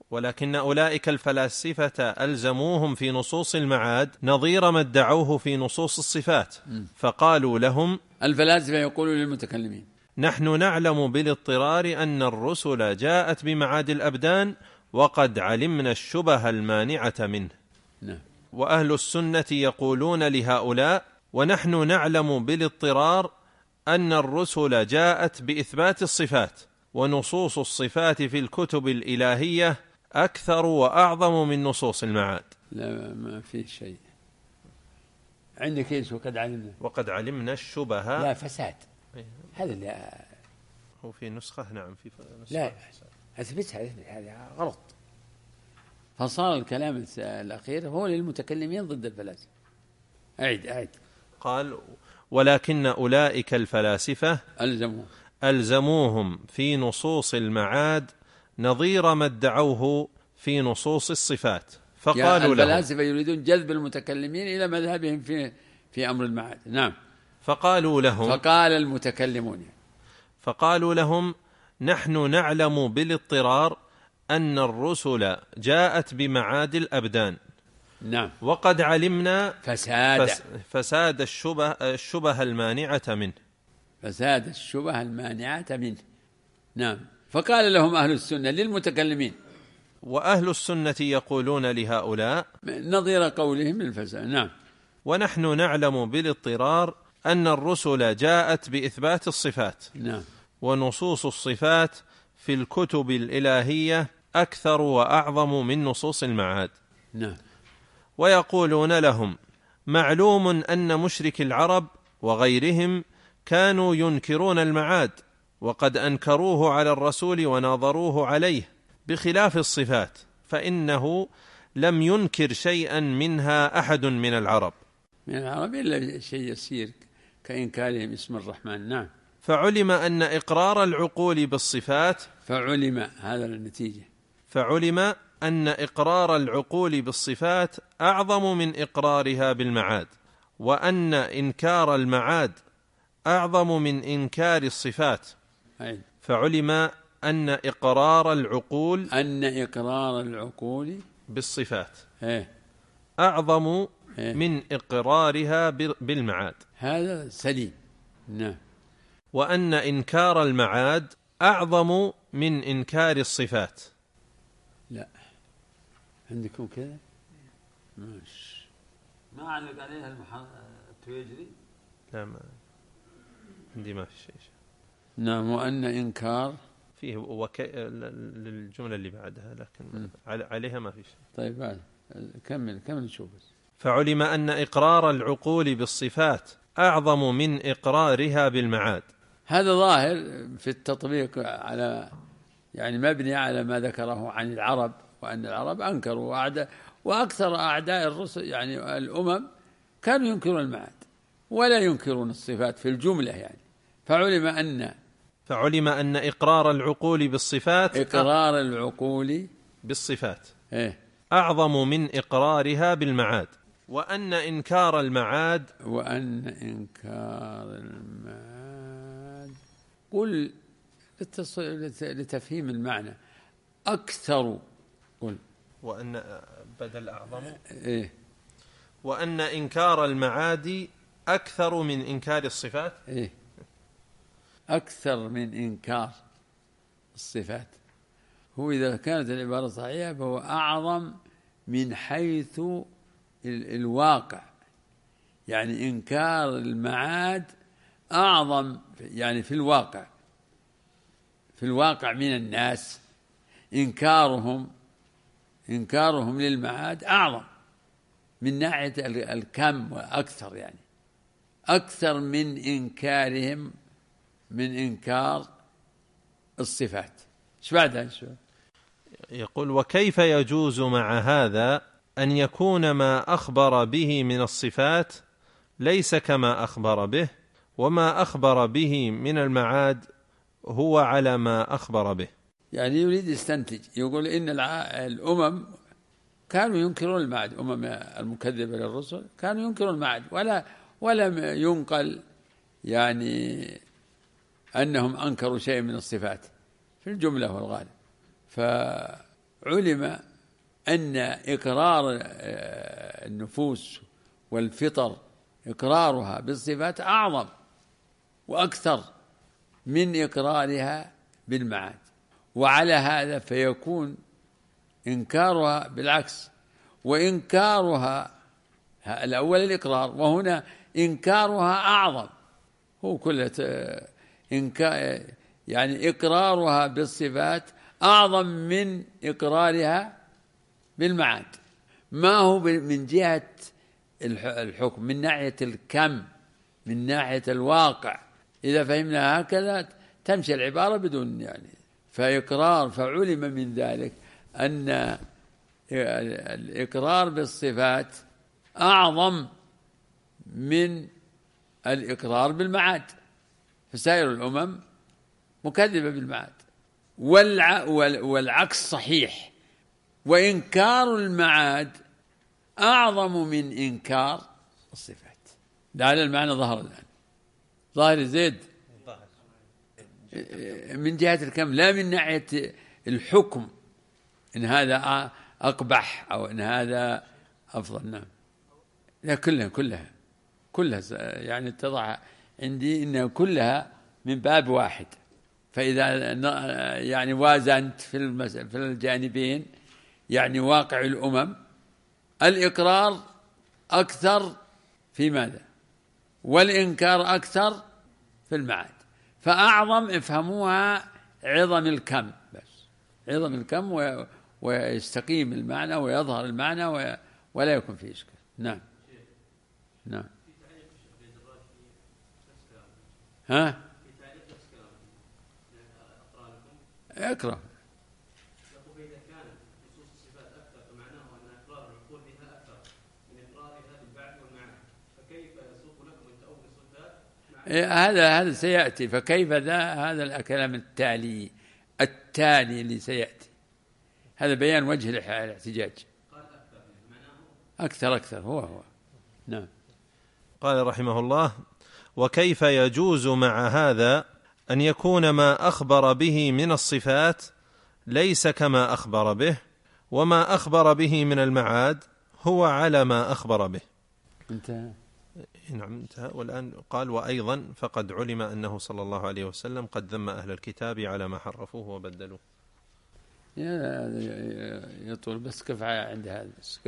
ولكن أولئك الفلاسفة ألزموهم في نصوص المعاد نظير ما ادعوه في نصوص الصفات، فقالوا لهم، الفلاسفة يقولون للمتكلمين: نحن نعلم بالاضطرار أن الرسل جاءت بمعاد الأبدان وقد علمنا الشبه المانعة منه. وأهل السنة يقولون لهؤلاء: ونحن نعلم بالاضطرار أن الرسل جاءت بإثبات الصفات، ونصوص الصفات في الكتب الإلهية أكثر وأعظم من نصوص المعاد. لا، ما في شيء عندك ايش؟ وقد علمنا الشبه. لا، فساد. هذا اللي هو في نسخة. نعم، في نسخة. لا، أثبتها. هذا غلط. فصار الكلام الأخير هو للمتكلمين ضد الفلاسفة. أعيد. قال: ولكن أولئك الفلاسفة ألزموهم في نصوص المعاد نظير ما ادعوه في نصوص الصفات، فقالوا لهم. الفلاسفة يريدون جذب المتكلمين إلى مذهبهم في أمر المعاد. نعم. فقال المتكلمون فقالوا لهم: نحن نعلم بالاضطرار أن الرسل جاءت بمعاد الأبدان. نعم. وقد علمنا فساد الشبه المانعة منه. نعم. فقال لهم أهل السنة للمتكلمين، وأهل السنة يقولون لهؤلاء نظير قولهم للفساد. نعم. ونحن نعلم بالاضطرار أن الرسل جاءت بإثبات الصفات. نعم. ونصوص الصفات في الكتب الإلهية أكثر وأعظم من نصوص المعاد. نعم. ويقولون لهم: معلوم أن مشرك العرب وغيرهم كانوا ينكرون المعاد، وقد أنكروه على الرسول وناظروه عليه، بخلاف الصفات فإنه لم ينكر شيئا منها أحد من العرب إلا شيء يسير كإنكارهم اسم الرحمن. نعم. فعلم أن إقرار العقول بالصفات هذا النتيجة. فعلم أن إقرار العقول بالصفات أعظم من إقرارها بالمعاد، وأن إنكار المعاد أعظم من إنكار الصفات. فعلم أن إقرار العقول بالصفات أعظم من إقرارها بالمعاد. هذا سليم. نعم. وأن إنكار المعاد أعظم من إنكار الصفات. لا، عندكم كذا ما علق عليها التويجري. لا، ما عندي، ما في شيء. نعم. وأن إنكار فيه للجملة اللي بعدها، لكن عليها ما في شيء. طيب، بعد كمل نشوف. فعلم أن إقرار العقول بالصفات أعظم من إقرارها بالمعاد. هذا ظاهر في التطبيق على مبني على ما ذكره عن العرب، وأن العرب أنكروا وأكثر أعداء الرسل الأمم كانوا ينكرون المعاد ولا ينكرون الصفات في الجملة. فعلم أن إقرار العقول بالصفات أعظم من إقرارها بالمعاد، وأن إنكار المعاد قل لتفهيم المعنى أكثر. قل وأن بدل أعظم. وأن إنكار المعاد أكثر من إنكار الصفات. أكثر من إنكار الصفات. هو إذا كانت العبارة صحيحة فهو أعظم من حيث الواقع. إنكار المعاد أعظم في الواقع من الناس. إنكارهم للمعاد أعظم من ناحية الكم وأكثر، أكثر من إنكارهم من إنكار الصفات. ايش بعدها؟ يقول: وكيف يجوز مع هذا أن يكون ما أخبر به من الصفات ليس كما أخبر به، وما أخبر به من المعاد هو على ما أخبر به؟ يريد يستنتج، يقول إن الأمم كانوا ينكرون المعاد، المكذبة للرسل كانوا ينكرون المعاد، ولم ينقل أنهم أنكروا شيء من الصفات في الجملة والغالب. علم أن إقرار النفوس والفطر إقرارها بالصفات أعظم وأكثر من إقرارها بالمعاد، وعلى هذا فيكون إنكارها بالعكس، وإنكارها الأول الإقرار، وهنا إنكارها أعظم. هو كله يعني إقرارها بالصفات أعظم من إقرارها بالمعاد. ما هو من جهة الحكم، من ناحية الكم، من ناحية الواقع. إذا فهمنا هكذا تمشي العبارة بدون يعني. فإقرار، فعلم من ذلك أن الإقرار بالصفات أعظم من الإقرار بالمعاد، فسائر الأمم مكذبة بالمعاد، والعكس صحيح، وإنكار المعاد أعظم من إنكار الصفات. هذا المعنى ظهر الآن، ظاهر زيد من جهة الكم، لا من ناحية الحكم إن هذا أقبح أو إن هذا أفضل. نعم، لا كلها يعني اتضح عندي إنها كلها من باب واحد. فإذا يعني وازنت في الجانبين، يعني واقع الأمم الإقرار أكثر في ماذا؟ والإنكار أكثر في المعاد، فأعظم افهموها عظم الكم، بس عظم الكم ويستقيم المعنى ويظهر المعنى ولا يكون فيه إشكال. نعم نعم. ها اقرأ. هذا سيأتي، فكيف هذا الكلام التالي اللي سيأتي، هذا بيان وجه الاحتجاج. أكثر هو. نعم. قال رحمه الله: وكيف يجوز مع هذا أن يكون ما أخبر به من الصفات ليس كما أخبر به، وما أخبر به من المعاد هو على ما أخبر به. انتهى. نعم انتهى. والآن قال: وأيضا فقد علم أنه صلى الله عليه وسلم قد ذم أهل الكتاب على ما حرفوه وبدلوه. يطول، بس كيف عند هذا، بس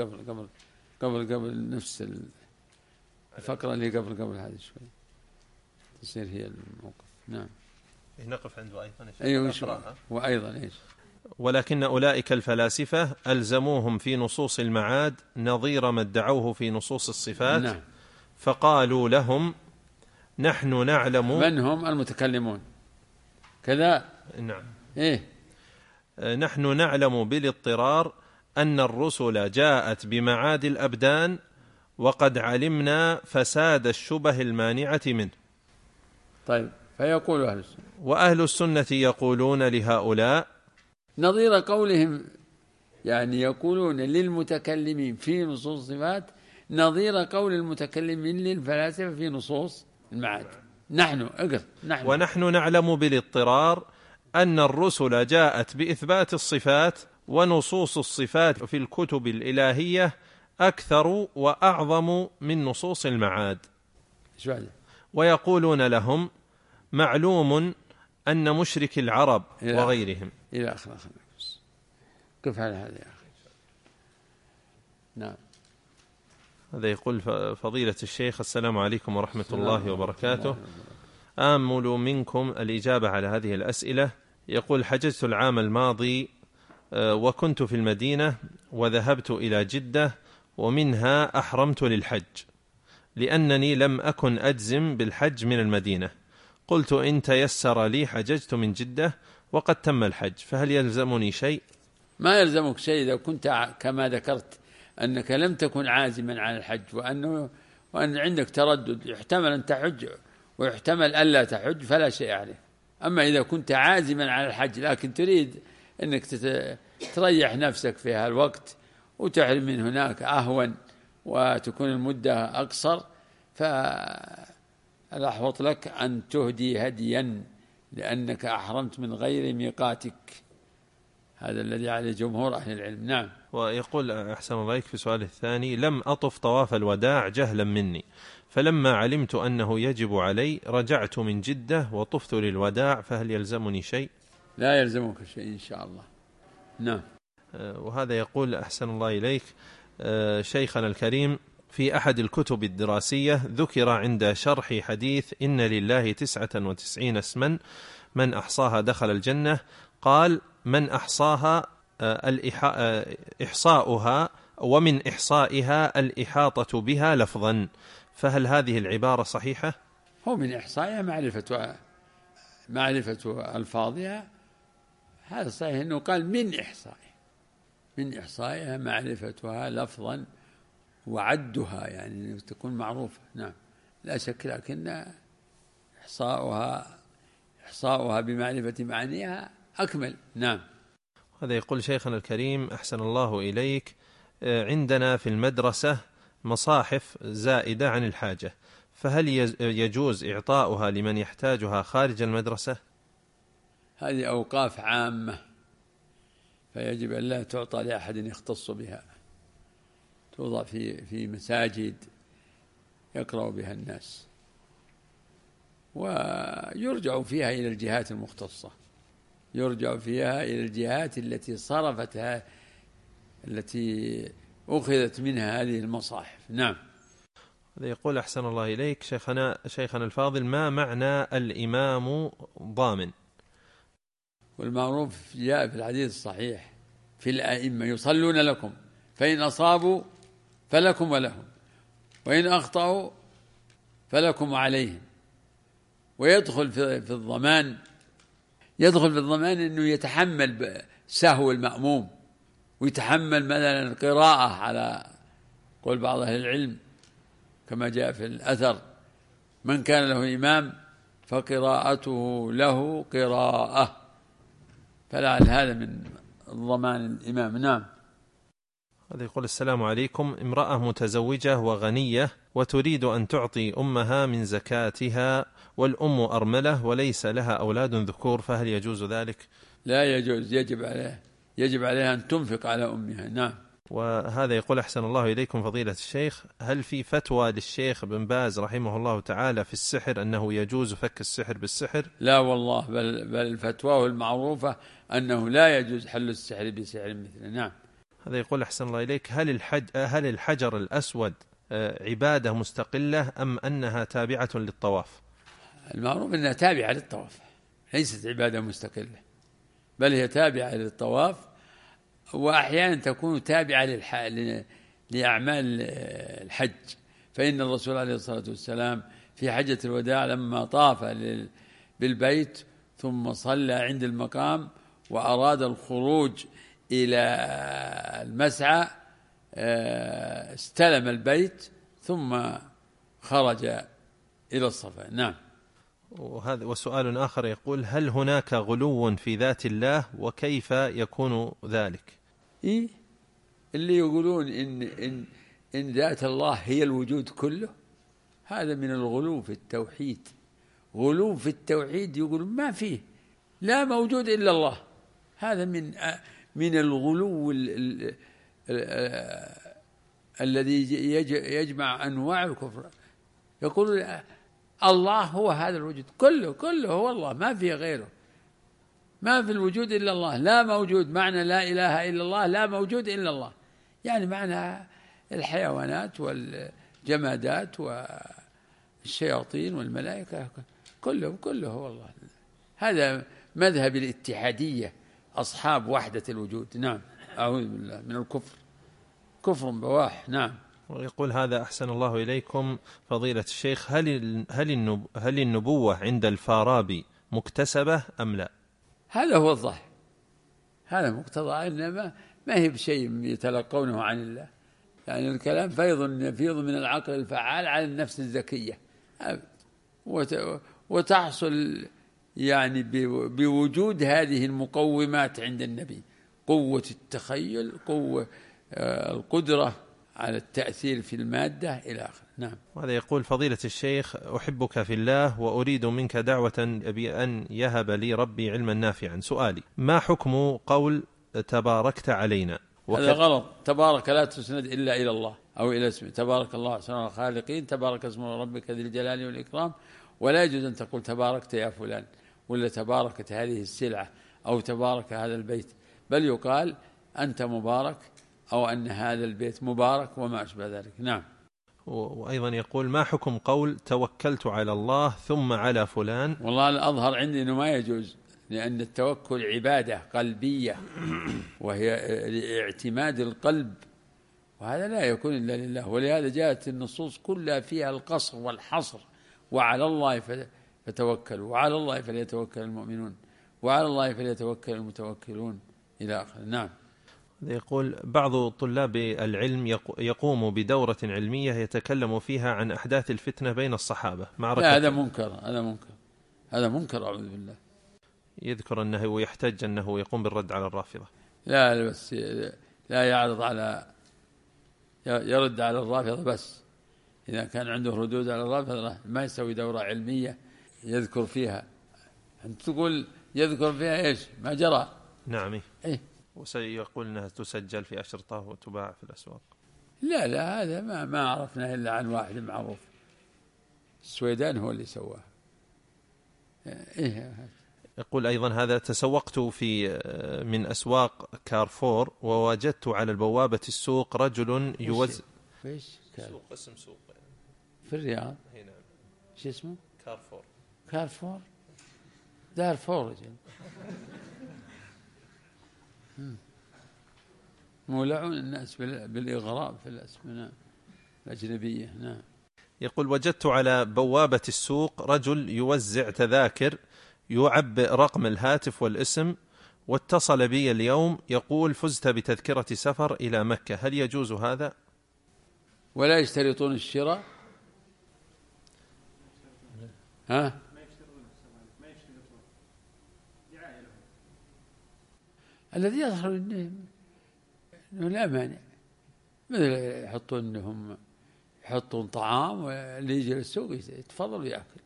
قبل نفس الفقرة اللي قبل هذه شوي تصير هي الموقف. نعم. نقف عنده أيضا. أيوة. وأيضا إيش؟ ولكن أولئك الفلاسفة ألزموهم في نصوص المعاد نظير ما ادعوه في نصوص الصفات. نعم. فقالوا لهم: نحن نعلم. من هم المتكلمون كذا؟ نعم. إيه؟ نحن نعلم بالاضطرار أن الرسل جاءت بمعاد الأبدان، وقد علمنا فساد الشبه المانعة منه. طيب، فيقول أهل السنة، وأهل السنة يقولون لهؤلاء نظير قولهم، يعني يقولون للمتكلمين في نصوص الصفات نظير قول المتكلمين للفلاسفة في نصوص المعاد. نحن ونحن نعلم بالاضطرار أن الرسل جاءت بإثبات الصفات، ونصوص الصفات في الكتب الإلهية أكثر وأعظم من نصوص المعاد. ويقولون لهم: معلوم أن مشرك العرب وغيرهم إلى آخر. كيف هذا يا أخي؟ نعم. هذا يقول: فضيلة الشيخ، السلام عليكم ورحمة الله وبركاته، آمل منكم الإجابة على هذه الأسئلة. يقول: حججت العام الماضي وكنت في المدينة، وذهبت إلى جدة، ومنها أحرمت للحج لأنني لم أكن أجزم بالحج من المدينة. قلت: إن تيسر لي حججت من جدة وقد تم الحج، فهل يلزمني شيء؟ ما يلزمك شيء إذا كنت كما ذكرت أنك لم تكن عازما على الحج، وأن عندك تردد، يحتمل أن تحج ويحتمل ألا تحج، فلا شيء عليه. أما إذا كنت عازما على الحج لكن تريد أنك تريح نفسك في هالوقت وتحرم من هناك أهون وتكون المدة أقصر، فالأحوط لك أن تهدي هديا لأنك أحرمت من غير ميقاتك. هذا الذي عليه جمهور أهل العلم. نعم. ويقول أحسن الله إليك في سؤال الثاني: لم أطف طواف الوداع جهلا مني، فلما علمت أنه يجب علي رجعت من جدة وطفت للوداع، فهل يلزمني شيء؟ لا يلزمك شيء إن شاء الله. نعم. وهذا يقول أحسن الله إليك: شيخنا الكريم، في أحد الكتب الدراسية ذكر عند شرح حديث إن لله 99 اسما من أحصاها دخل الجنة، قال: من أحصاها إحصاؤها، ومن إحصائها الإحاطة بها لفظا، فهل هذه العبارة صحيحة؟ هو من إحصائها معرفة ألفاظها، هذا صحيح أنه قال من إحصائها معرفتها لفظا وعدها، يعني تكون معروفة. نعم لا شك، لكن إحصاؤها بمعرفة معانيها أكمل. نعم. هذا يقول شيخنا الكريم أحسن الله إليك: عندنا في المدرسة مصاحف زائدة عن الحاجة، فهل يجوز إعطاؤها لمن يحتاجها خارج المدرسة؟ هذه أوقاف عامة، فيجب أن لا تعطى لأحد يختص بها، توضع في مساجد يقرأ بها الناس، ويرجع فيها إلى الجهات المختصة، يرجع فيها إلى الجهات التي صرفتها، التي أخذت منها هذه المصاحف. نعم. يقول أحسن الله إليك شيخنا الفاضل: ما معنى الإمام ضامن؟ والمعروف جاء في الحديث الصحيح: في الأئمة يصلون لكم، فإن أصابوا فلكم ولهم، وإن أخطأوا فلكم وعليهم. ويدخل في الضمان، أنه يتحمل سهو المأموم، ويتحمل مثلا القراءة على قول بعض أهل العلم كما جاء في الأثر: من كان له إمام فقراءته له قراءة، فلعل هذا من ضمان الإمام. نعم. هذا يقول: السلام عليكم، امرأة متزوجة وغنية وتريد أن تعطي أمها من زكاتها، والأم أرملة وليس لها أولاد ذكور، فهل يجوز ذلك؟ لا يجوز، يجب عليها أن تنفق على أمها. نعم. وهذا يقول أحسن الله إليكم فضيلة الشيخ: هل في فتوى للشيخ بن باز رحمه الله تعالى في السحر أنه يجوز فك السحر بالسحر؟ لا والله، بل فتواه المعروفة أنه لا يجوز حل السحر بسحر مثله. نعم. هذا يقول أحسن الله إليك: هل الحجر الأسود عبادة مستقلة أم أنها تابعة للطواف؟ المعروف أنها تابعة للطواف، ليست عبادة مستقلة، بل هي تابعة للطواف، وأحيانا تكون تابعة لأعمال الحج. فإن الرسول عليه الصلاة والسلام في حجة الوداع لما طاف بالبيت ثم صلى عند المقام وأراد الخروج إلى المسعى، استلم البيت ثم خرج إلى الصفا. نعم. وسؤال آخر يقول: هل هناك غلو في ذات الله، وكيف يكون ذلك؟ اللي يقولون إن ذات الله هي الوجود كله، هذا من الغلو في التوحيد. غلو في التوحيد يقول ما فيه لا موجود إلا الله، هذا من الغلو الذي يجمع أنواع الكفر. يقول الله هو هذا الوجود كله هو الله، ما فيه غيره، ما في الوجود إلا الله، لا موجود. معنى لا إله إلا الله لا موجود إلا الله، يعني معنى الحيوانات والجمادات والشياطين والملائكة كله هو الله. هذا مذهب الاتحادية، أصحاب وحدة الوجود. نعم. أعوذ بالله من الكفر، كفر بواح. نعم. ويقول هذا: أحسن الله إليكم فضيلة الشيخ، هل النبوة عند الفارابي مكتسبة أم لا؟ هذا هو الظاهر، هذا مقتضى، إنما ما هي بشيء يتلقونه عن الله، يعني الكلام يفيض من العقل الفعال على النفس الذكية، وتحصل يعني بوجود هذه المقومات عند النبي: قوة التخيل، قوة القدرة على التأثير في المادة إلى آخره. نعم. وهذا يقول: فضيلة الشيخ، أحبك في الله وأريد منك دعوة أبي أن يهب لي ربي علما نافعا. سؤالي: ما حكم قول تباركت علينا. هذا غلط. تبارك لا تسند إلا إلى الله أو إلى اسمه. تبارك الله أحسن الخالقين، تبارك اسم ربك ذي الجلال والإكرام. ولا يجوز أن تقول تباركت يا فلان، ولا تباركت هذه السلعة، أو تبارك هذا البيت، بل يقال أنت مبارك، أو أن هذا البيت مبارك، وما أشبه ذلك. نعم. وأيضا يقول: ما حكم قول توكلت على الله ثم على فلان؟ والله الأظهر عندي أنه ما يجوز، لأن التوكل عبادة قلبية، وهي اعتماد القلب، وهذا لا يكون إلا لله. ولهذا جاءت النصوص كلها فيها القصر والحصر: وعلى الله فتوكلوا، وعلى الله فليتوكل المؤمنون، وعلى الله فليتوكل المتوكلون، إلى آخره. نعم. يقول: بعض طلاب العلم يقوم بدورة علمية يتكلم فيها عن أحداث الفتنة بين الصحابة. لا، هذا منكر، هذا منكر، أعوذ بالله. يذكر أنه يحتج أنه يقوم بالرد على الرافضة. لا بس لا يعرض على، يرد على الرافضة بس. إذا كان عنده ردود على الرافضة ما يسوي دورة علمية يذكر فيها. أنت تقول يذكر فيها إيش؟ ما جرى. نعم. إيه؟ وسيقول أنها تسجل في أشرطة وتباع في الأسواق. لا هذا ما عرفنا إلا عن واحد معروف، السويدان هو اللي سواه. إيه؟ يقول أيضا: هذا تسوقت من أسواق كارفور، ووجدت على البوابة السوق رجل يوزع. فيش سوق، اسم سوق في الرياض. نعم. شو اسمه؟ كارفور دارفور. مولعون الناس بالإغراء في الأسماء الأجنبية. نعم. يقول: وجدت على بوابة السوق رجل يوزع تذاكر، يعبئ رقم الهاتف والاسم، واتصل بي اليوم يقول: فزت بتذكرة سفر إلى مكة، هل يجوز هذا؟ ولا يشترطون الشراء؟ ها؟ الذي يظهر انه لا مانع، مثل يحطون طعام، واللي يجي للسوق يتفضل ويأكل.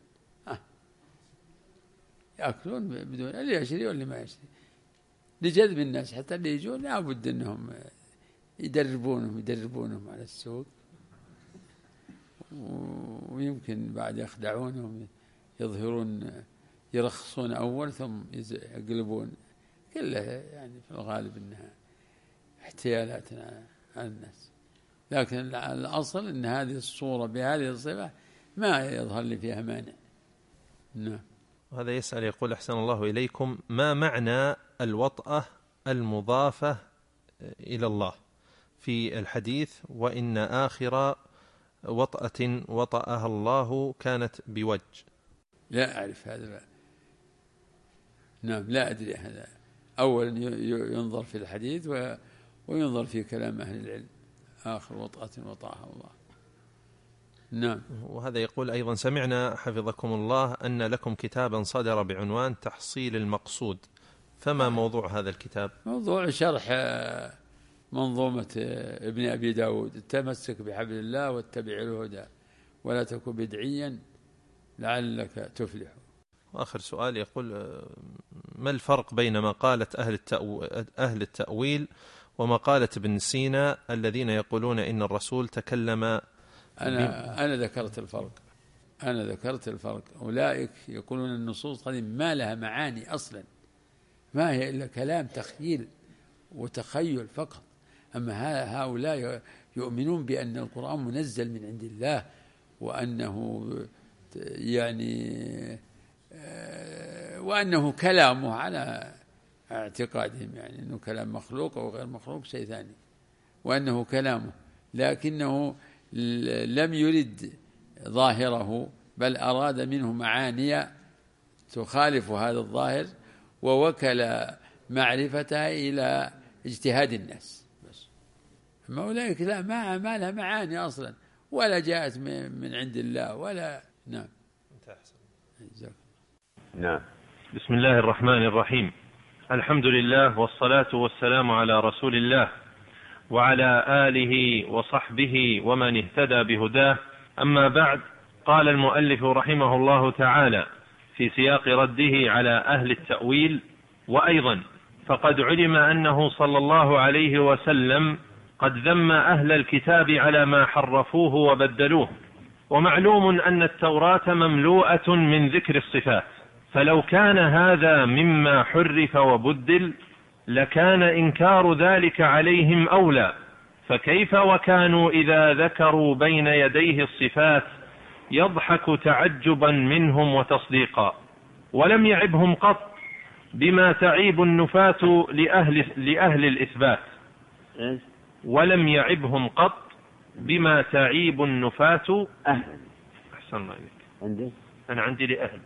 يأكلون بدون اللي يشتري واللي ما يشتري، لجذب الناس. حتى اللي يجون لابد انهم يدربونهم على السوق، ويمكن بعد يخدعونهم، يرخصون أول ثم يقلبون. كلها يعني في الغالب أنها احتيالات على الناس، لكن الأصل أن هذه الصورة بهذه الصفة ما يظهر لي فيها مانع. نعم. هذا يسأل يقول: أحسن الله إليكم، ما معنى الوطأة المضافة إلى الله في الحديث: وإن آخر وطأة وطأها الله كانت بوجه؟ لا أعرف هذا. نعم، لا أدري هذا. أولا ينظر في الحديث وينظر في كلام أهل العلم: آخر وطأة وطأها الله. نعم. وهذا يقول أيضا: سمعنا حفظكم الله أن لكم كتابا صدر بعنوان تحصيل المقصود، فما موضوع هذا الكتاب؟ موضوع شرح منظومة ابن أبي داود: التمسك بحبل الله واتبع الهدى ولا تكن بدعيا لعلك تفلح. وآخر سؤال يقول: ما الفرق بين مقالة أهل التأويل ومقالة ابن سينا الذين يقولون إن الرسول تكلم؟ أنا ذكرت الفرق. أولئك يقولون النصوص هذه ما لها معاني أصلا، ما هي إلا كلام تخيل وتخيل فقط. أما هؤلاء يؤمنون بأن القرآن منزل من عند الله، وأنه كلامه على اعتقادهم، يعني أنه كلام مخلوق أو غير مخلوق شيء ثاني، وأنه كلامه، لكنه لم يرد ظاهره، بل أراد منه معاني تخالف هذا الظاهر، ووكل معرفتها إلى اجتهاد الناس بس. أما أولئك لا، ما لها معاني أصلا، ولا جاءت من عند الله ولا. نعم. نعم. بسم الله الرحمن الرحيم. الحمد لله والصلاة والسلام على رسول الله وعلى آله وصحبه ومن اهتدى بهداه، أما بعد. قال المؤلف رحمه الله تعالى في سياق رده على أهل التأويل: وأيضا فقد علم أنه صلى الله عليه وسلم قد ذم أهل الكتاب على ما حرفوه وبدلوه، ومعلوم أن التوراة مملوءة من ذكر الصفات، فلو كان هذا مما حرف وبدل لكان إنكار ذلك عليهم أولى، فكيف وكانوا إذا ذكروا بين يديه الصفات يضحك تعجبا منهم وتصديقا، ولم يعبهم قط بما تعيب النفاة لأهل الإثبات، ولم يعبهم قط بما تعيب النفاة. أحسن الله إليك. أنا عندي لأهل.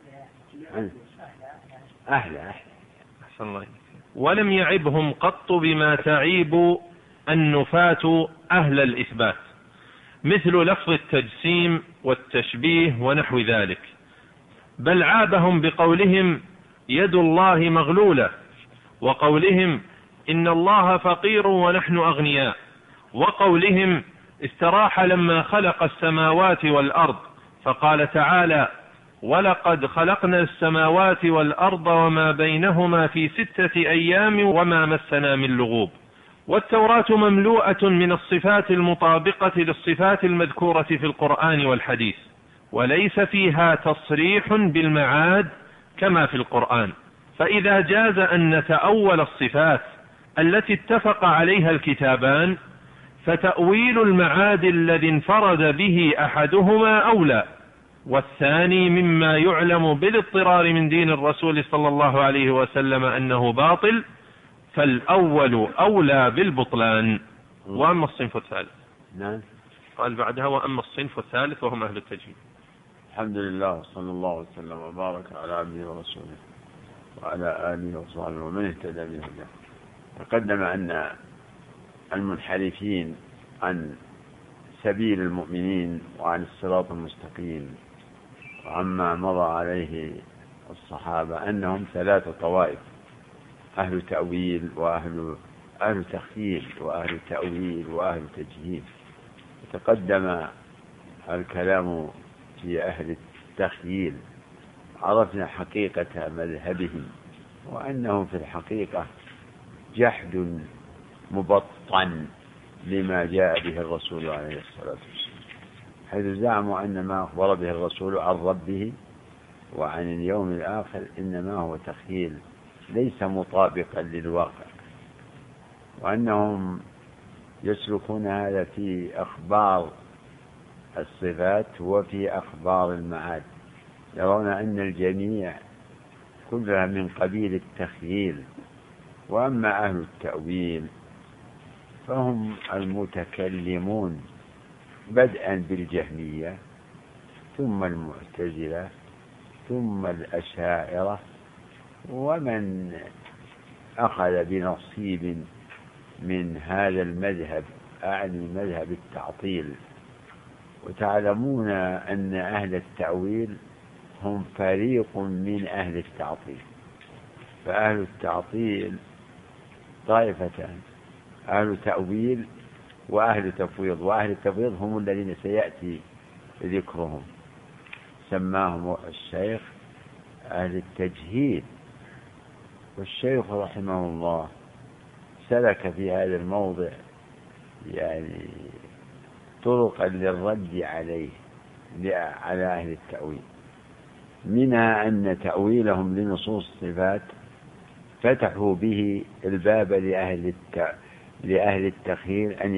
أحسن الله إليك. ولم يعبهم قط بما تعيب النفاة أهل الإثبات، مثل لفظ التجسيم والتشبيه ونحو ذلك، بل عابهم بقولهم يد الله مغلولة، وقولهم إن الله فقير ونحن أغنياء، وقولهم استراح لما خلق السماوات والأرض، فقال تعالى ولقد خلقنا السماوات والأرض وما بينهما في 6 أيام وما مسنا من لغوب. والتوراة مملوءة من الصفات المطابقة للصفات المذكورة في القرآن والحديث، وليس فيها تصريح بالمعاد كما في القرآن، فإذا جاز أن نتأول الصفات التي اتفق عليها الكتابان فتأويل المعاد الذي انفرد به أحدهما أولى، والثاني مما يعلم بالاضطرار من دين الرسول صلى الله عليه وسلم أنه باطل، فالأول أولى بالبطلان. وأما الصنف الثالث قال بعدها وأما الصنف الثالث وهم أهل التجهيل. الحمد لله صلى الله وسلم وبارك على عبده ورسوله وعلى آله وصحبه ومن اهتدى بهداه. تقدم أن المنحرفين عن سبيل المؤمنين وعن الصراط المستقيم وعما مضى عليه الصحابة أنهم 3 طوائف: أهل تأويل أهل تخييل وأهل تأويل وأهل تجهيل. تقدم الكلام في أهل التخييل، عرفنا حقيقة مذهبهم وأنهم في الحقيقة جحد مبطن لما جاء به الرسول عليه الصلاة والسلام، حيث زعموا أن ما أخبر به الرسول عن ربه وعن اليوم الآخر إنما هو تخييل ليس مطابقا للواقع، وأنهم يسلكون هذا في أخبار الصفات وفي أخبار المعاد، يرون أن الجميع كلها من قبيل التخييل. وأما أهل التأويل فهم المتكلمون بدءا بالجهمية ثم المعتزلة ثم الأشاعرة ومن أخذ بنصيب من هذا المذهب، أعني مذهب التعطيل. وتعلمون أن أهل التأويل هم فريق من أهل التعطيل، فأهل التعطيل طائفتان: أهل تأويل وأهل تفويض. وأهل التفويض هم الذين سيأتي ذكرهم، سماهم الشيخ أهل التجهيل. والشيخ رحمه الله سلك في هذا الموضع يعني طرقا للرد عليه على أهل التأويل، منها أن تأويلهم لنصوص الصفات فتحوا به الباب لأهل التخييل أن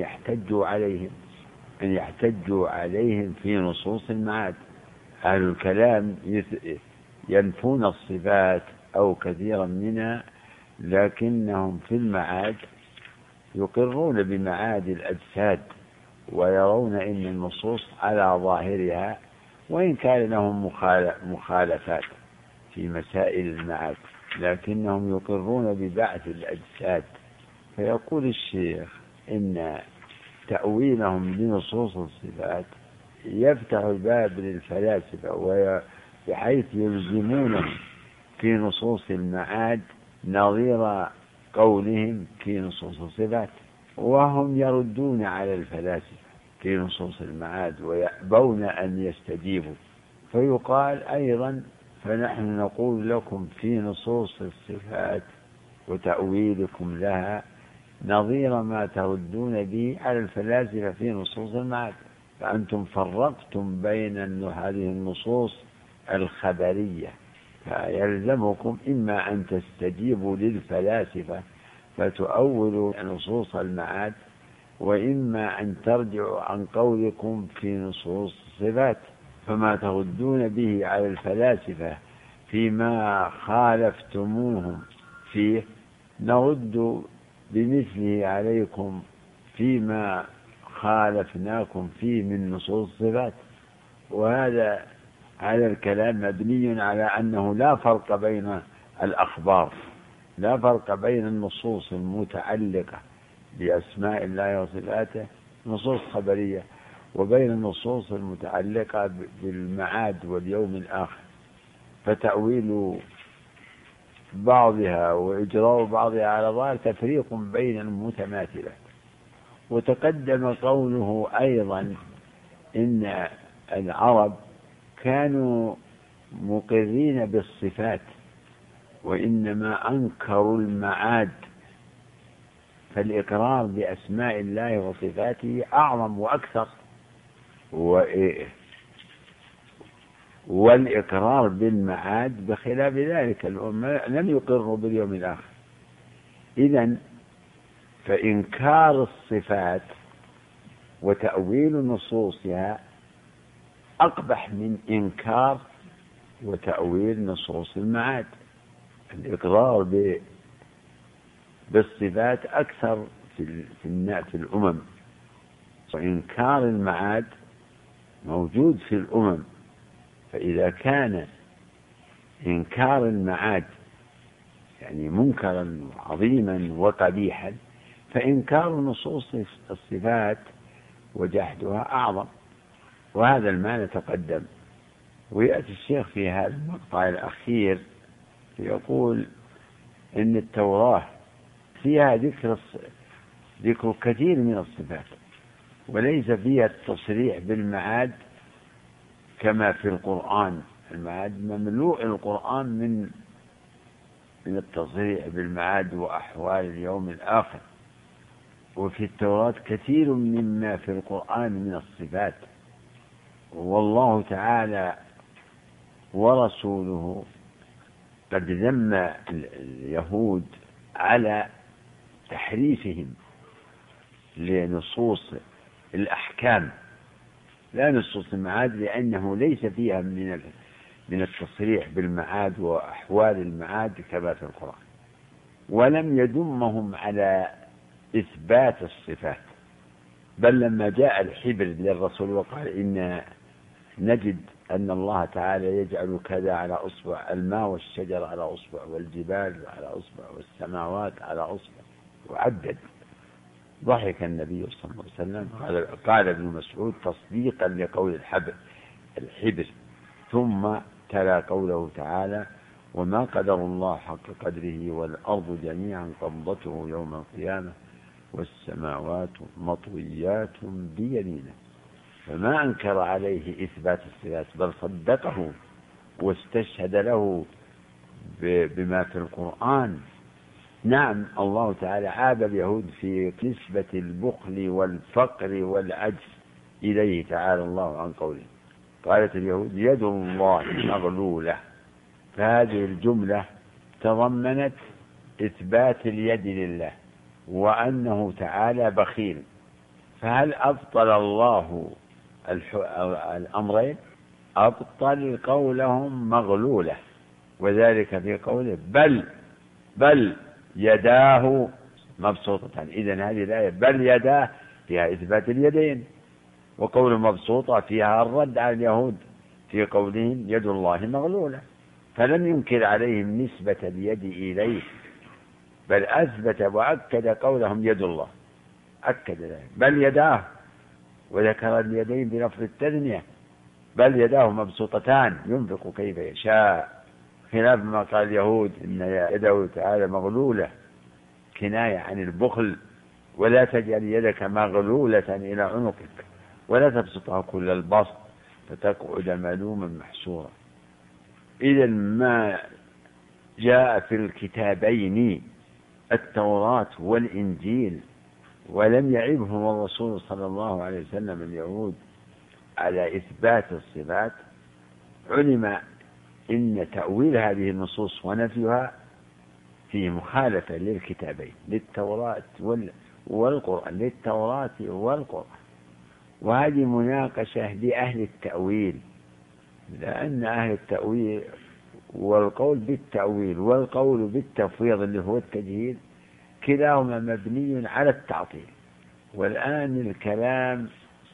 يحتجوا عليهم في نصوص المعاد. أهل الكلام ينفون الصفات أو كثيرا منها، لكنهم في المعاد يقرون بمعاد الأجساد ويرون أن النصوص على ظاهرها، وإن كان لهم مخالفات في مسائل المعاد، لكنهم يقرون ببعث الأجساد. فيقول الشيخ إن تأويلهم لنصوص الصفات يفتح الباب للفلاسفة، بحيث يلزمونهم في نصوص المعاد نظير قولهم في نصوص الصفات، وهم يردون على الفلاسفة في نصوص المعاد ويأبون أن يستجيبوا. فيقال أيضا: فنحن نقول لكم في نصوص الصفات وتأويلكم لها نظير ما تردون به على الفلاسفة في نصوص المعاد، فأنتم فرقتم بين هذه النصوص الخبرية، فيلزمكم إما أن تستجيبوا للفلاسفة فتؤولوا نصوص المعاد، وإما أن ترجعوا عن قولكم في نصوص الصفات. فما تردون به على الفلاسفة فيما خالفتموهم فيه نرد بمثله عليكم فيما خالفناكم فيه من نصوص الصفات. وهذا الكلام مبني على أنه لا فرق بين الأخبار، لا فرق بين النصوص المتعلقة بأسماء الله وصفاته نصوص خبرية وبين النصوص المتعلقة بالمعاد واليوم الآخر، فتأويل بعضها وإجراء بعضها على ظاهر تفريق بين المتماثلة. وتقدم قوله أيضا إن العرب كانوا مقرين بالصفات وإنما أنكروا المعاد، فالإقرار بأسماء الله وصفاته أعظم وأكثر، والإقرار بالمعاد بخلاف ذلك لم يقروا باليوم الآخر. إذن فإنكار الصفات وتأويل نصوصها أقبح من إنكار وتأويل نصوص المعاد. الإقرار بالصفات أكثر في الأمم، وإنكار المعاد موجود في الأمم. فإذا كان إنكار المعاد يعني منكرا عظيما وقبيحا، فإنكار نصوص الصفات وجحدها أعظم، وهذا المعنى تقدم. ويأتي الشيخ في هذا المقطع الأخير يقول إن التوراة فيها ذكر كثير من الصفات، وليس فيها التصريح بالمعاد كما في القرآن. المعاد مملوء القرآن من التصريح بالمعاد وأحوال اليوم الآخر، وفي التوراة كثير مما في القرآن من الصفات. والله تعالى ورسوله قد ذم اليهود على تحريفهم لنصوص الأحكام لا نصوص المعاد، لأنه ليس فيها من التصريح بالمعاد وأحوال المعاد كما في القرآن. ولم يدمهم على إثبات الصفات، بل لما جاء الحبر للرسول وقال إن نجد أن الله تعالى يجعل كذا على أصبع، الماء والشجر على أصبع، والجبال على أصبع، والسماوات على أصبع، وعدد. ضحك النبي صلى الله عليه وسلم. قال ابن مسعود تصديقا لقول الحبر، ثم تلا قوله تعالى: وما قدر الله حق قدره والأرض جميعا قبضته يوم القيامة والسماوات مطويات بيمينه. فما أنكر عليه إثبات الصفات، بل صدقه واستشهد له بما في القرآن. نعم، الله تعالى عاب اليهود في نسبة البخل والفقر والعجز إليه تعالى الله عن قوله. قالت اليهود: يد الله مغلولة، فهذه الجملة تضمنت إثبات اليد لله وأنه تعالى بخيل. فهل أبطل الله الأمرين؟ أبطل قولهم مغلولة، وذلك في قوله: بل يداه مبسوطتان. إذن هذه الآية بل يداه فيها إثبات اليدين، وقول مبسوطة فيها الرد على اليهود في قولهم يد الله مغلولة. فلم ينكر عليهم نسبة اليد إليه، بل أثبت وأكد قولهم يد الله، أكد ذلك. بل يداه، وذكر اليدين بلفظ التثنية: بل يداه مبسوطتان ينفق كيف يشاء، خلاف ما قال اليهود إن يده تعالى مغلولة، كناية عن البخل. ولا تجعل يدك مغلولة إلى عنقك ولا تبسطها كل البسط فتقعد ملوما محسورا. إذا ما جاء في الكتابين التوراة والإنجيل ولم يعبهم الرسول صلى الله عليه وسلم اليهود على إثبات الصفات، علم إن تأويل هذه النصوص ونفيها فيه مخالفة للكتابين، للتوراة والقرآن، للتوراة والقرآن. وهذه مناقشة لأهل التأويل، لأن أهل التأويل والقول بالتأويل والقول بالتفويض اللي هو التجهيل كلاهما مبني على التعطيل. والآن الكلام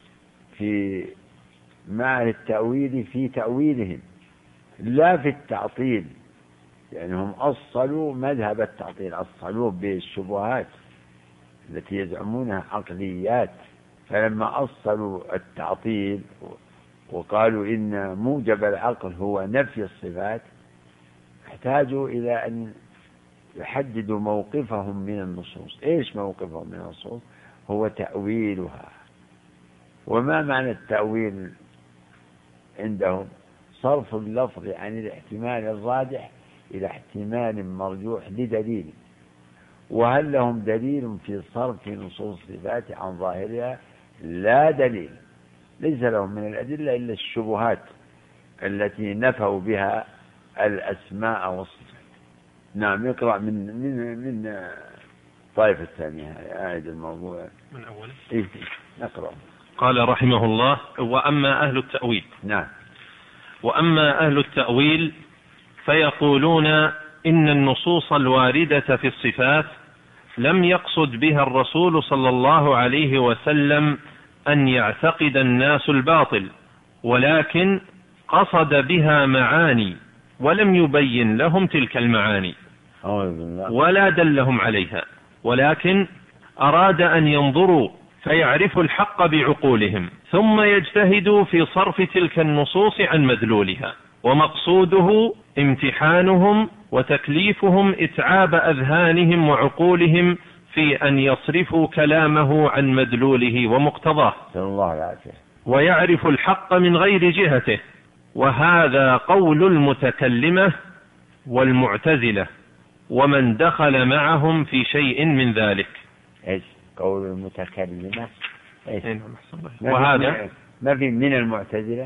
في مع التأويل في تأويلهم لا في التعطيل، يعني هم أصلوا مذهب التعطيل، أصلوه بالشبهات التي يزعمونها عقليات، فلما أصلوا التعطيل وقالوا إن موجب العقل هو نفي الصفات احتاجوا إلى أن يحددوا موقفهم من النصوص. إيش موقفهم من النصوص؟ هو تأويلها. وما معنى التأويل عندهم؟ صرف اللفظ عن الاحتمال الراجح إلى احتمال مرجوح لدليل. وهل لهم دليل في صرف نصوص الصفات عن ظاهرها؟ لا دليل، ليس لهم من الأدلة إلا الشبهات التي نفوا بها الأسماء والصفات. نعم، يقرأ من طائفة الثانية، أعيد الموضوع من أوله. إيه نقرأ. قال رحمه الله: وأما أهل التأويل. نعم. وأما أهل التأويل فيقولون إن النصوص الواردة في الصفات لم يقصد بها الرسول صلى الله عليه وسلم أن يعتقد الناس الباطل، ولكن قصد بها معاني ولم يبين لهم تلك المعاني ولا دلهم عليها، ولكن أراد أن ينظروا فيعرفوا الحق بعقولهم ثم يجتهدوا في صرف تلك النصوص عن مدلولها، ومقصوده امتحانهم وتكليفهم إتعاب أذهانهم وعقولهم في أن يصرفوا كلامه عن مدلوله ومقتضاه ويعرف الحق من غير جهته. وهذا قول المتكلمة والمعتزلة ومن دخل معهم في شيء من ذلك. إيش قول المتكلمة؟ إيش؟ وهذا ما في من المعتزلة؟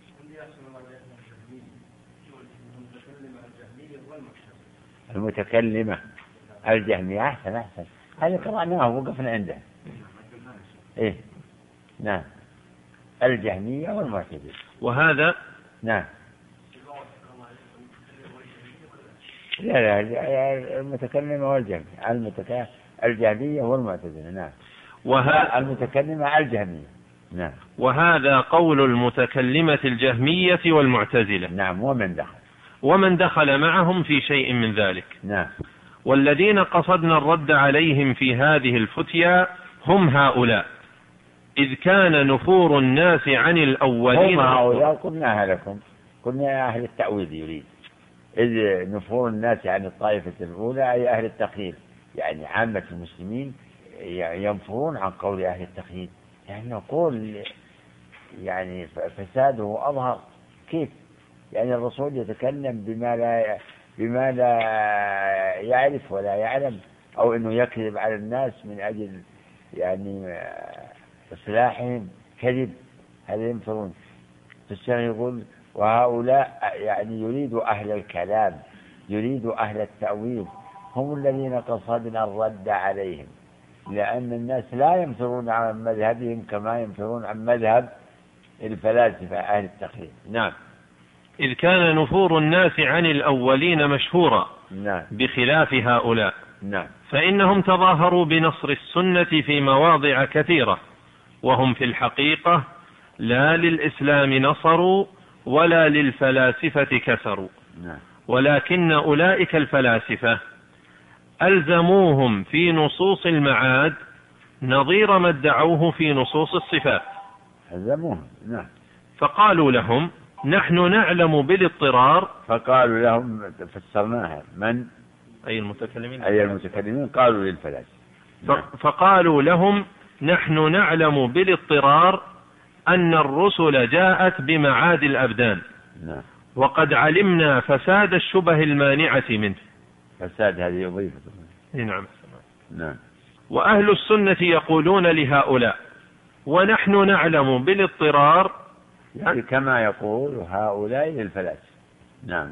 المتكلمة الجهمية. أحسن هذه قرأناها ووقفنا عندها. إيه نعم، الجهمية والمعتزلة. وهذا نعم. لا المتكلمة والجهمية، الجهمية والمعتزلة. نعم. المتكلمة الجهمية. نعم. وهذا قول المتكلمة الجهمية والمعتزلة. نعم. ومن دخل معهم في شيء من ذلك. نعم. والذين قصدنا الرد عليهم في هذه الفتيا هم هؤلاء، إذ كان نفور الناس عن الأولين. هم هؤلاء قلناها لكم، قلنا أهل التأويل يريد، إذ نفور الناس عن الطائفة الأولى أي أهل التقييد، يعني عامة المسلمين ينفرون عن قول أهل التقييد، يعني نقول يعني فساده أظهر. كيف؟ يعني الرسول يتكلم بما لا يعرف ولا يعلم، أو أنه يكذب على الناس من أجل يعني إصلاحهم، كذب، هذا ينفرون. فالشيخ يقول وهؤلاء يعني يريد أهل الكلام، يريد أهل التأويل، هم الذين قصدنا الرد عليهم، لأن الناس لا ينفرون عن مذهبهم كما ينفرون عن مذهب الفلاسفة أهل التقليد. نعم. إذ كان نفور الناس عن الأولين مشهورا. نعم. بخلاف هؤلاء. نعم. فإنهم تظاهروا بنصر السنة في مواضع كثيرة، وهم في الحقيقة لا للإسلام نصروا ولا للفلاسفة كسروا. نعم. ولكن أولئك الفلاسفة ألزموهم في نصوص المعاد نظير ما ادعوه في نصوص الصفات. ألزموهم. نعم. فقالوا لهم نحن نعلم بالاضطرار. فقالوا لهم فسرناها من؟ أي المتكلمين. قالوا للفلاسفة. فقالوا لهم نحن نعلم بالاضطرار أن الرسل جاءت بمعاد الأبدان. نعم. وقد علمنا فساد الشبه المانعة منه. فساد هذه وظيفة. نعم. نعم. وأهل السنة يقولون لهؤلاء ونحن نعلم بالاضطرار، يعني كما يقول هؤلاء للفلاسفة. نعم.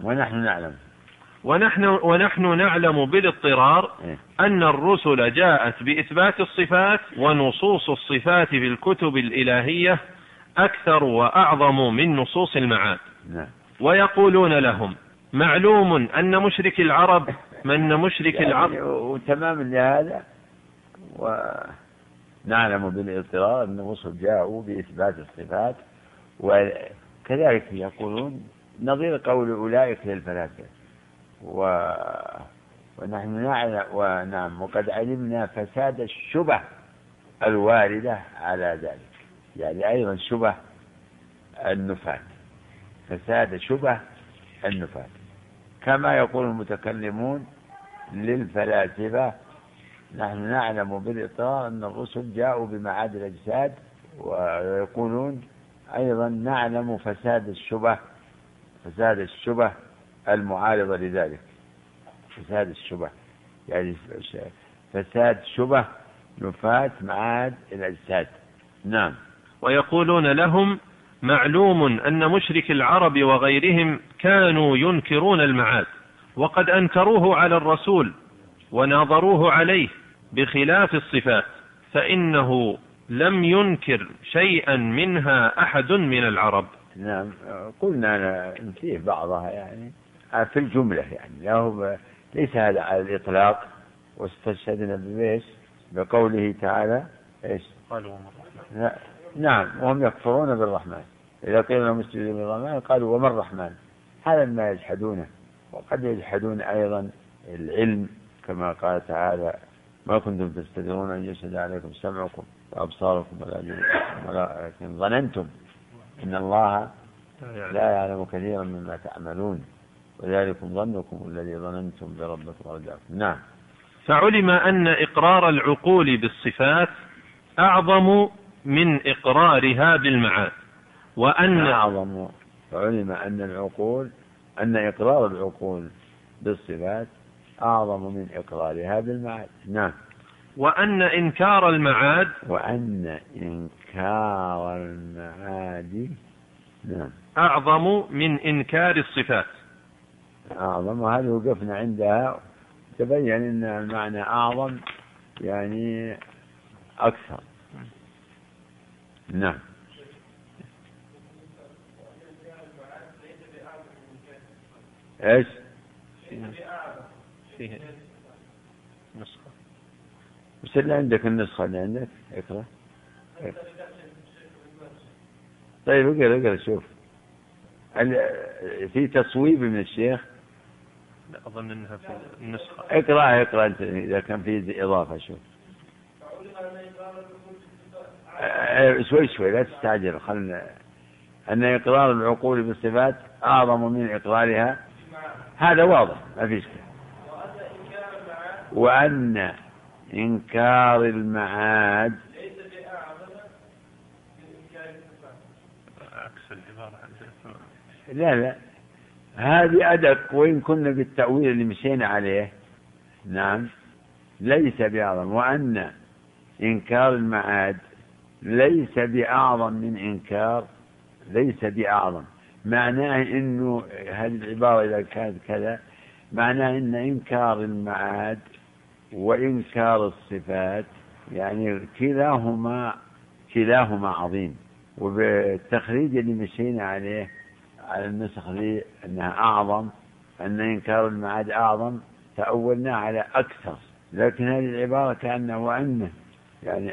ونحن نعلم بالاضطرار أن الرسل جاءت بإثبات الصفات، ونصوص الصفات في الكتب الإلهية أكثر وأعظم من نصوص المعاد. نعم. ويقولون لهم معلوم أن مشرك العرب وتمام لهذا، ونعلم بالاضطرار أن الرسل جاءوا بإثبات الصفات، وكذلك يقولون نظير قول أولئك للفلاسفة. ونحن نعلم ونعم وقد علمنا فساد الشبه الواردة على ذلك، يعني أيضا شبه النفاة، فساد شبه النفاة، كما يقول المتكلمون للفلاسفة نحن نعلم بالاضطرار أن الرسل جاءوا بمعاد الأجساد، ويقولون أيضا نعلم فساد الشبه المعارضة لذلك، فساد الشبه يعني فساد شبه نفاة معاد الأجساد. نعم. ويقولون لهم معلوم أن مشرك العرب وغيرهم كانوا ينكرون المعاد، وقد أنكروه على الرسول وناظروه عليه، بخلاف الصفات فإنه لم ينكر شيئا منها أحد من العرب. نعم. قلنا ننفيه بعضها يعني في الجملة، يعني ليس هذا على الإطلاق، واستشهدنا بإيش؟ بقوله تعالى إيش؟ قالوا نعم. وهم يكفرون بالرحمن، إذا قيل لهم اسجدوا للرحمن قالوا وما الرحمن، هذا ما يجحدونه. وقد يجحدون أيضا العلم، كما قال تعالى ما كنتم تستدرون أن يشهد عليكم سمعكم وأبصاركم ولكن ظننتم إن الله لا يعلم كثيرا مما تعملون وذلكم ظنكم الذي ظننتم بربكم ورجعكم. نعم. فعلم أن إقرار العقول بالصفات أعظم من إقرارها بالمعاد، فعلم أن إقرار العقول بالصفات أعظم من إقرارها بالمعاد. نعم. وأن إنكار المعاد نعم أعظم من إنكار الصفات. أعظم، وهذه وقفنا عندها، تبين أن المعنى أعظم يعني أكثر. نعم. إيش؟ فيه نسخة. بس اللي عندك النسخة اللي عندك اقرأ. طيب اقرأ شوف. في تصويب من الشيخ؟ لا أظن أنها في النسخة. اقرأ أنت إذا كان في إضافة. شوف شوي لا تستعجل، خلنا. أن إقرار العقول بالصفات أعظم من إقرارها، هذا واضح ما فيش كلام. وأن إنكار المعاد لا هذه أدق، وإن كنا بالتأويل اللي مشينا عليه. نعم. ليس بأعظم، وأن إنكار المعاد ليس بأعظم من إنكار، ليس بأعظم، معناه إنه هذه العبارة إذا كانت كذا معناه إن إنكار المعاد وإنكار الصفات يعني كلاهما عظيم. وبالتخريج اللي مشينا عليه على النسخ ذي أنها أعظم، أن إنكار المعاد أعظم، تأولنا على أكثر. لكن هذه العبارة كأنه وأنه يعني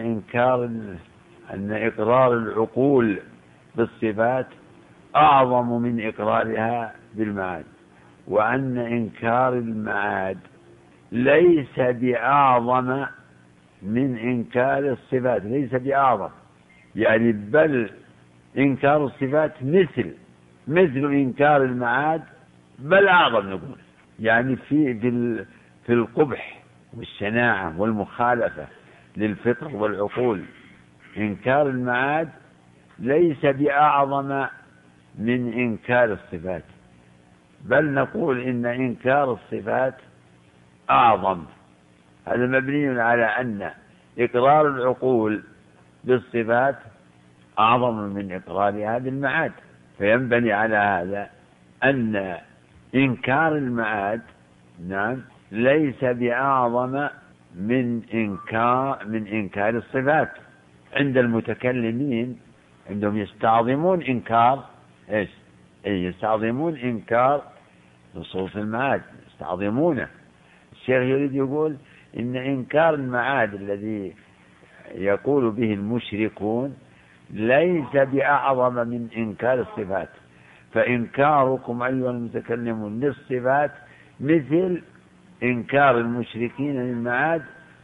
أن إقرار العقول بالصفات أعظم من إقرارها بالمعاد، وأن إنكار المعاد ليس بأعظم من إنكار الصفات، ليس بأعظم يعني، بل إنكار الصفات مثل إنكار المعاد، بل أعظم نقول، يعني في القبح والشناعة والمخالفة للفطر والعقول. إنكار المعاد ليس بأعظم من إنكار الصفات، بل نقول إن إنكار الصفات أعظم هذا مبني على أن إقرار العقول بالصفات أعظم من إقرارها بالمعاد، فينبني على هذا أن إنكار المعاد نعم ليس بأعظم من إنكار الصفات. عند المتكلمين عندهم يستعظمون إنكار إيش؟ يستعظمون إنكار نصوص المعاد، يستعظمونه. الشيخ يريد يقول إن إنكار المعاد الذي يقول به المشركون ليس بأعظم من إنكار الصفات، فإنكاركم أيها المتكلمون للصفات مثل إنكار المشركين للمعاد،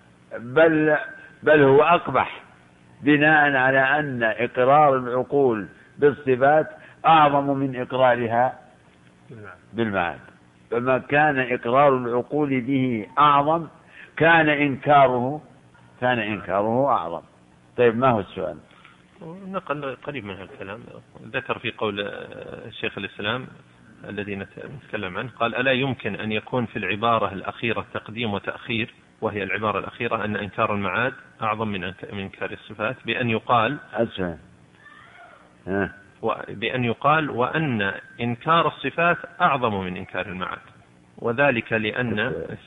بل هو أقبح، بناء على أن إقرار العقول بالصفات أعظم من إقرارها بالمعاد. فما كان إقرار العقول به أعظم كان إنكاره أعظم. طيب ما هو السؤال؟ نقل قريب من هالكلام. ذكر في قول الشيخ الإسلام الذي نتكلم عنه، قال: ألا يمكن أن يكون في العبارة الأخيرة تقديم وتأخير، وهي العبارة الأخيرة أن إنكار المعاد أعظم من إنكار الصفات، بأن يقال وأن إنكار الصفات أعظم من إنكار المعاد، وذلك لأن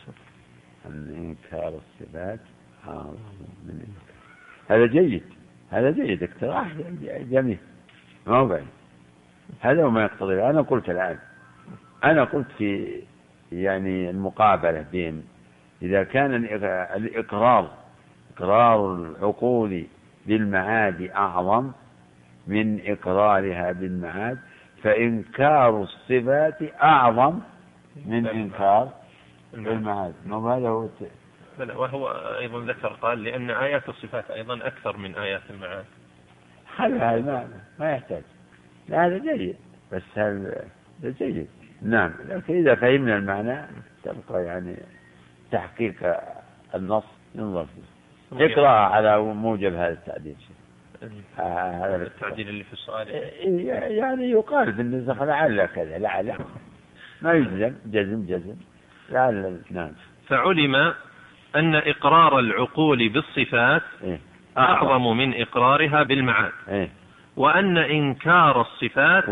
إنكار الصفات أعظم من إنكار. هذا جيد اقتراح جميل، ما هو بعيد. هذا هو ما يقتضي. أنا قلت في يعني المقابلة بين إذا كان إقرار العقول بالمعاد أعظم من إقرارها بالمعاد، فإنكار الصفات أعظم من إنكار المعاد. هذا هو. وهو أيضا ذكر قال لأن آيات الصفات أيضا أكثر من آيات المعاد. هذا ما يحتاج. هذا جيد، بس هذا جيد نعم. لكن إذا فهمنا المعنى تبقى يعني تحقيق النص ينظر فيه. اقرأ على موجب هذا التعديل. هذا التعديل اللي في السؤال يعني يقال في النسخ لعل كذا، لعل ما يجزم جزم لعل. نعم. فعلم أن إقرار العقول بالصفات أعظم من إقرارها بالمعاد، وأن إنكار الصفات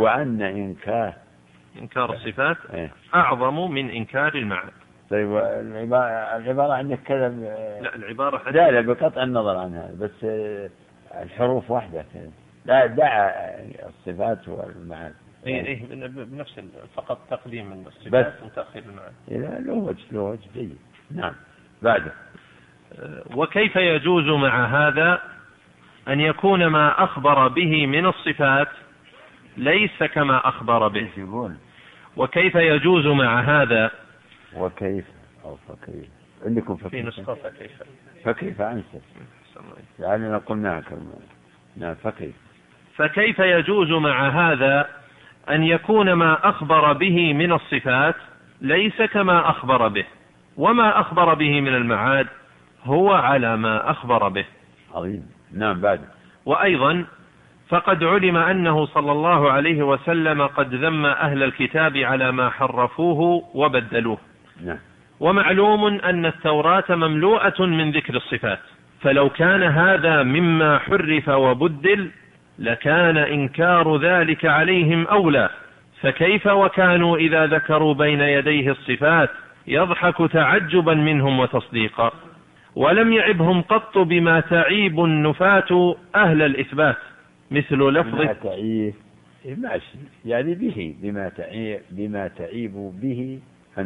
إنكار الصفات أعظم من إنكار المعاد. طيب العبارة عندك كذا؟ لا، العبارة لا بقطع النظر عنها، بس الحروف واحدة كذا. لا دع الصفات والمعاد. بنفس فقط تقديم الصفات وتأخير المعاد. له وجه جيد. نعم. بعده. وكيف يجوز مع هذا أن يكون ما أخبر به من الصفات ليس كما أخبر به؟ وكيف يجوز مع هذا؟ وكيف أو فكيف عندكم في نسخة فكيف أنسى يعني قلناها كلمة فكيف يجوز مع هذا أن يكون ما أخبر به من الصفات ليس كما أخبر به، وما أخبر به من المعاد هو على ما أخبر به. عظيم. نعم. بعد. وأيضا فقد علم أنه صلى الله عليه وسلم قد ذم أهل الكتاب على ما حرفوه وبدلوه. نعم. ومعلوم أن التوراة مملوءة من ذكر الصفات، فلو كان هذا مما حرف وبدل لكان إنكار ذلك عليهم أولى، فكيف وكانوا إذا ذكروا بين يديه الصفات يضحك تعجبا منهم وتصديقا، ولم يعبهم قط بما تعيب النفاة أهل الإثبات، مثل لفظ يعني به بما تعيب به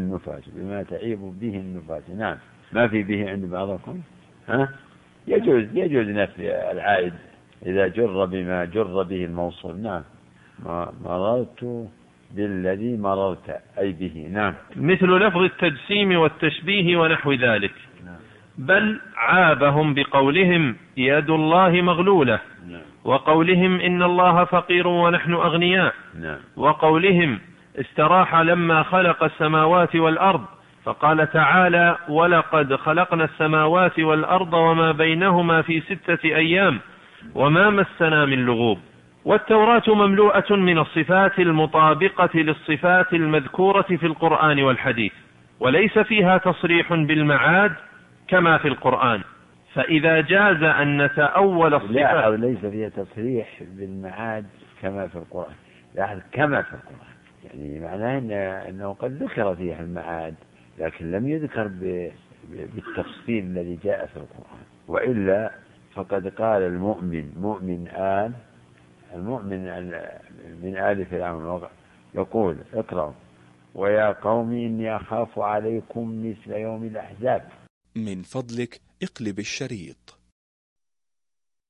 النفاة. نعم. ما في به عند بعضكم. يجوز نفي العائد إذا جر بما جر به الموصول. نعم. مررت بالذي مررت أي به. نعم. مثل لفظ التجسيم والتشبيه ونحو ذلك. بل عابهم بقولهم يد الله مغلولة، وقولهم إن الله فقير ونحن أغنياء، وقولهم استراح لما خلق السماوات والأرض، فقال تعالى ولقد خلقنا السماوات والأرض وما بينهما في 6 أيام وما مسنا من لغوب. والتوراة مملوءة من الصفات المطابقة للصفات المذكورة في القرآن والحديث، وليس فيها تصريح بالمعاد كما في القرآن. فإذا جاز أن نتأول الصفات، لا، ليس فيها تصريح بالمعاد كما في القرآن، لا كما في القرآن، يعني معناه أنه قد ذكر فيها المعاد لكن لم يذكر بالتفصيل الذي جاء في القرآن. وإلا فقد قال المؤمن من آل فرعون يقول اقرأوا: ويا قوم إني أخاف عليكم مثل يوم الأحزاب. من فضلك اقلب الشريط.